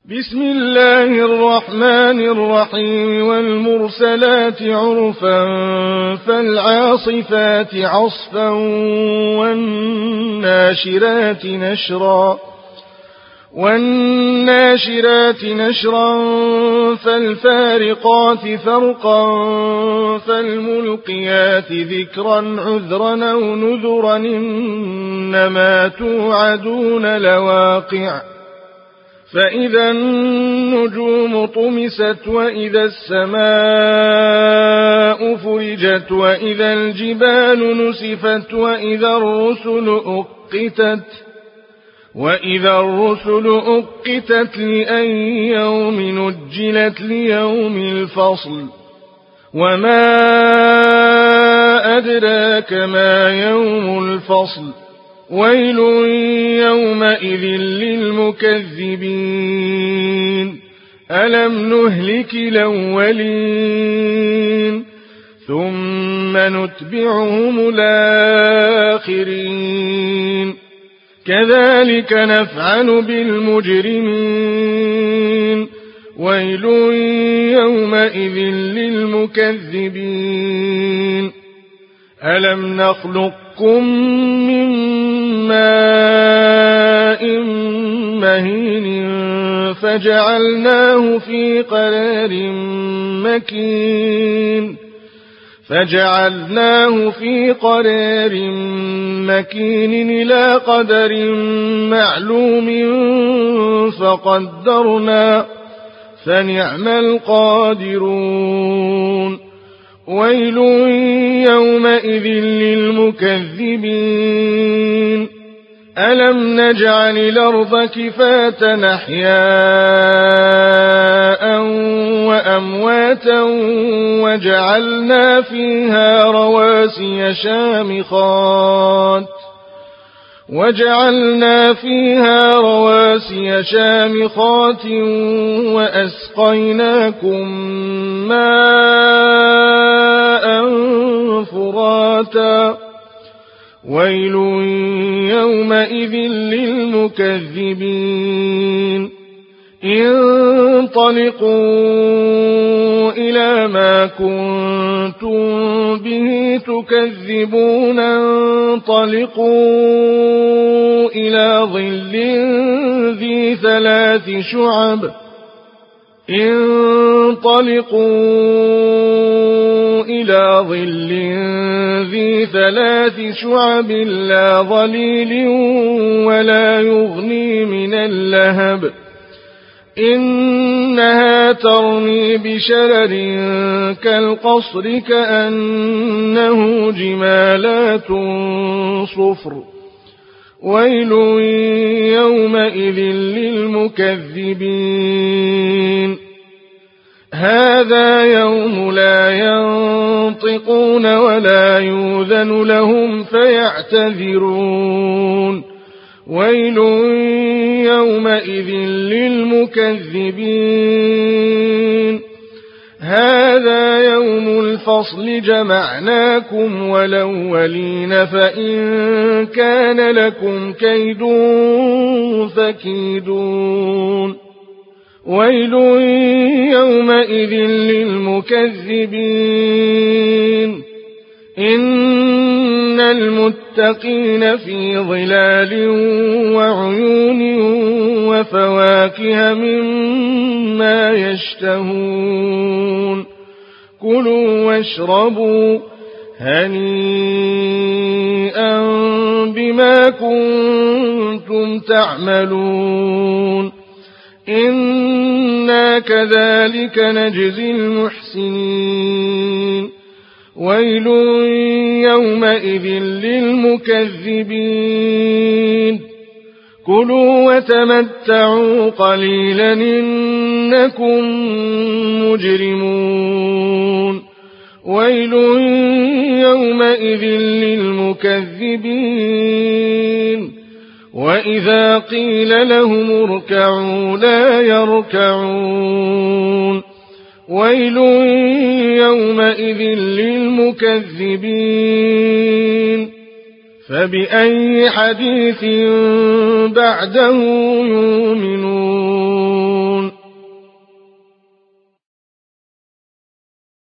بسم الله الرحمن الرحيم والمرسلات عرفا فالعاصفات عصفا والناشرات نشرا فالفارقات فرقا فالملقيات ذكرا عذرا أو نذرا إنما توعدون لواقع فإذا النجوم طمست وإذا السماء فرجت وإذا الجبال نسفت وإذا الرسل أقتت لأي يوم نجلت ليوم الفصل وما أدراك ما يوم الفصل ويل يومئذ للمكذبين ألم نهلك الأولين ثم نتبعهم الآخرين كذلك نفعل بالمجرمين ويل يومئذ للمكذبين ألم نخلقكم من ماء مهين فجعلناه في قرار مكين إلى قدر معلوم فقدرنا فنعم القادرون ويل يومئذ للمكذبين ألم نجعل الأرض كفاة أحياء وأمواتا وجعلنا فيها رواسي شامخات وأسقيناكم ماء فراتا ويل يومئذ للمكذبين انطلقوا إلى ما كنتم به تكذبون انطلقوا إلى ظل ذي ثلاث شعب لا ظليل ولا يغني من اللهب إنها ترمي بشرر كالقصر كأنه جمالات صفر ويل يومئذ للمكذبين هذا يوم لا ينطقون ولا يؤذن لهم فيعتذرون ويل يومئذ للمكذبين هذا يوم الفصل جمعناكم والأولين فإن كان لكم كيد فكيدون ويل يومئذ للمكذبين إن المتقين في ظلال وعيون وفواكه مما يشتهون كلوا واشربوا هنيئا بما كنتم تعملون إنا كذلك نجزي المحسنين ويل يومئذ للمكذبين كلوا وتمتعوا قليلا إنكم مجرمون ويل يومئذ للمكذبين وإذا قيل لهم اركعوا لا يركعون ويل يومئذ للمكذبين فبأي حديث بعده يؤمنون